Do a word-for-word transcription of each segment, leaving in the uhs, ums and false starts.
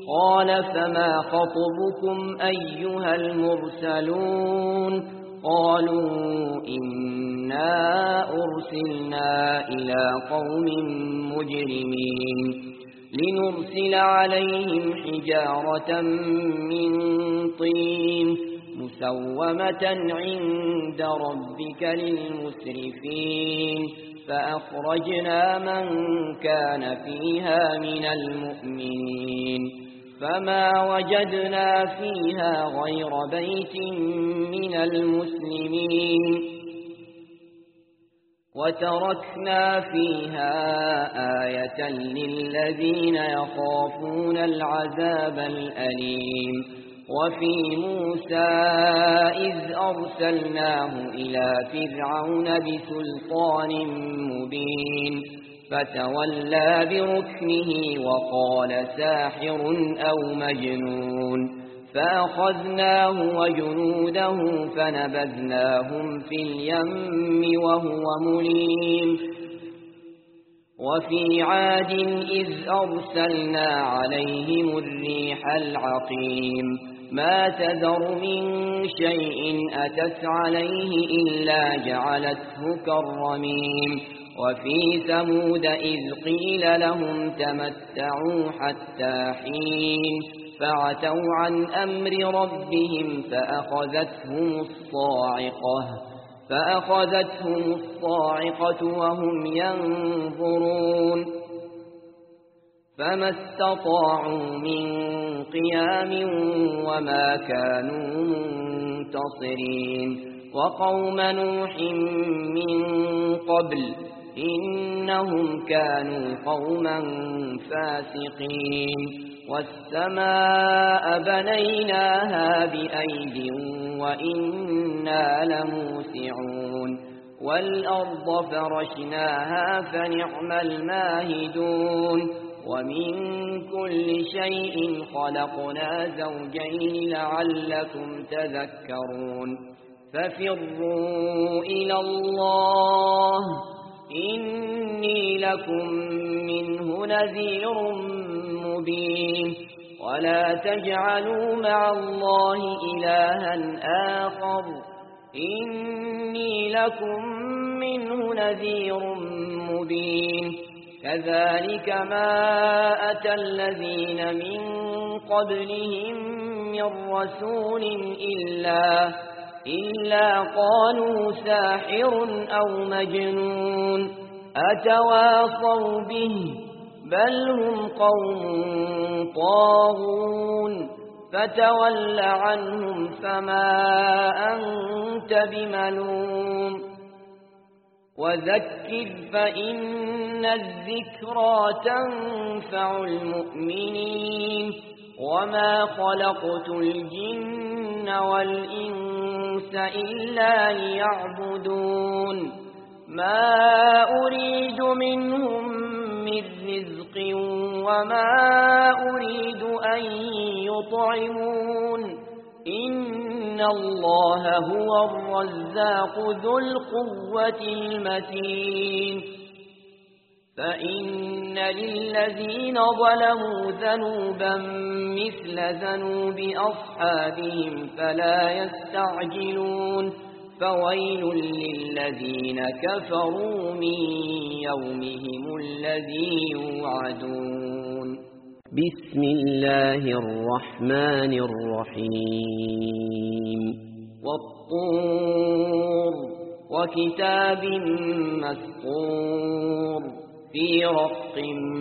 قال فما خطبكم أيها المرسلون قالوا إنا أرسلنا إلى قوم مجرمين لنرسل عليهم حجارة من طين مسومة عند ربك للمسرفين فأخرجنا من كان فيها من المؤمنين فما وجدنا فيها غير بيت من المسلمين وتركنا فيها آية للذين يخافون العذاب الأليم وفي موسى إذ أرسلناه إلى فرعون بسلطان مبين فتولى بركنه وقال ساحر أو مجنون فأخذناه وجنوده فنبذناهم في اليم وهو مليم وفي عاد إذ أرسلنا عليهم الريح العقيم ما تذر من شيء أتت عليه إلا جعلته كالرميم وفي ثمود إذ قيل لهم تمتعوا حتى حين فعتوا عن أمر ربهم فأخذتهم الصاعقة فأخذتهم الصاعقة وهم ينظرون فما استطاعوا من قيام وما كانوا منتصرين وقوم نوح من قبل إنهم كانوا قوما فاسقين والسماء بنيناها بأيد وإنا لموسعون والأرض فرشناها فنعم الماهدون ومن كل شيء خلقنا زوجين لعلكم تذكرون ففروا إلى الله إني لكم منه نذير مبين ولا تجعلوا مع الله إلها آخر إني لكم منه نذير مبين كذلك ما أتى الذين من قبلهم من رسول إلا إلا قالوا ساحر أو مجنون أتواصوا به بل هم قوم طاغون فتول عنهم فما أنت بملوم وذكر فإن الذكرى تنفع المؤمنين وما خلقت الجن والإنس إلا ليعبدون ما أريد منهم من رزق وما أريد أن يطعمون إن الله هو الرزاق ذو القوة المتين فإن للذين ظلموا ذنوبا مثل ذنوب أصحابهم فلا يستعجلون فويل للذين كفروا من يومهم الذي يوعدون بسم الله الرحمن الرحيم والطور وكتاب مسطور في رق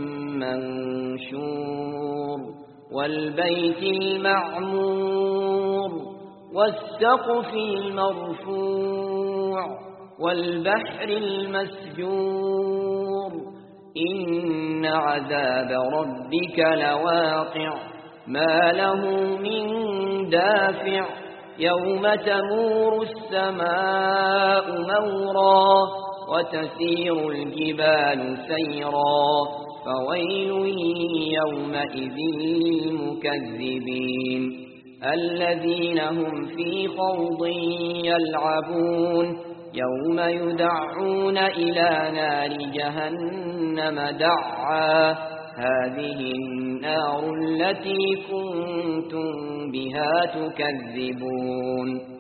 منشور والبيت المعمور والسقف المرفوع والبحر المسجور إن عذاب ربك لواقع ما له من دافع يوم تمور السماء مورا وتسير الجبال سيرا فويل يومئذ للمكذبين الذين هم في خوض يلعبون يوم يدعون إلى نار جهنم دعا هذه النار التي كنتم بها تكذبون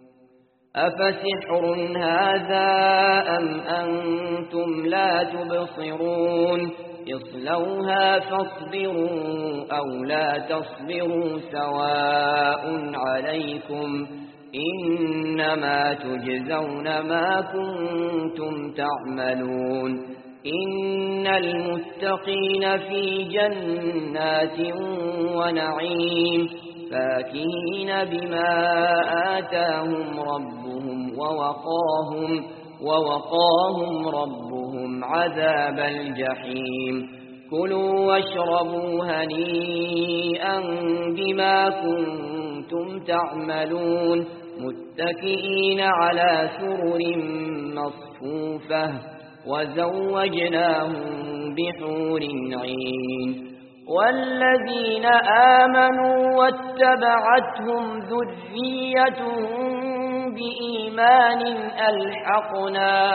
أفسحر هذا أم أنتم لا تبصرون اصلوها فاصبروا أو لا تصبروا سواء عليكم إنما تجزون ما كنتم تعملون إن المتقين في جنات ونعيم فاكهين بما آتاهم ربهم ووقاهم, ووقاهم ربهم عذاب الجحيم كلوا واشربوا هنيئا بما كنتم تعملون متكئين على سرر مصفوفة وزوجناهم بحور عين والذين آمنوا واتبعتهم ذريتهم بإيمان ألحقنا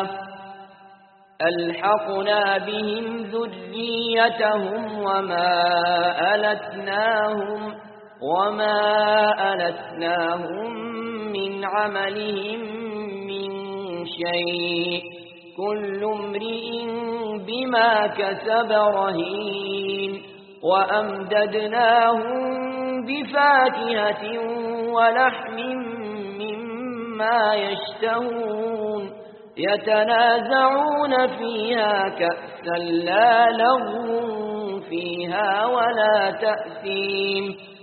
ألحقنا بهم ذريتهم وما ألتناهم وما ألتناهم من عملهم من شيء كل امرئ بما كسب رهين وأمددناهم بفاكهة ولحم مما يشتهون يتنازعون فيها كأسا لا لغو فيها ولا تأثيم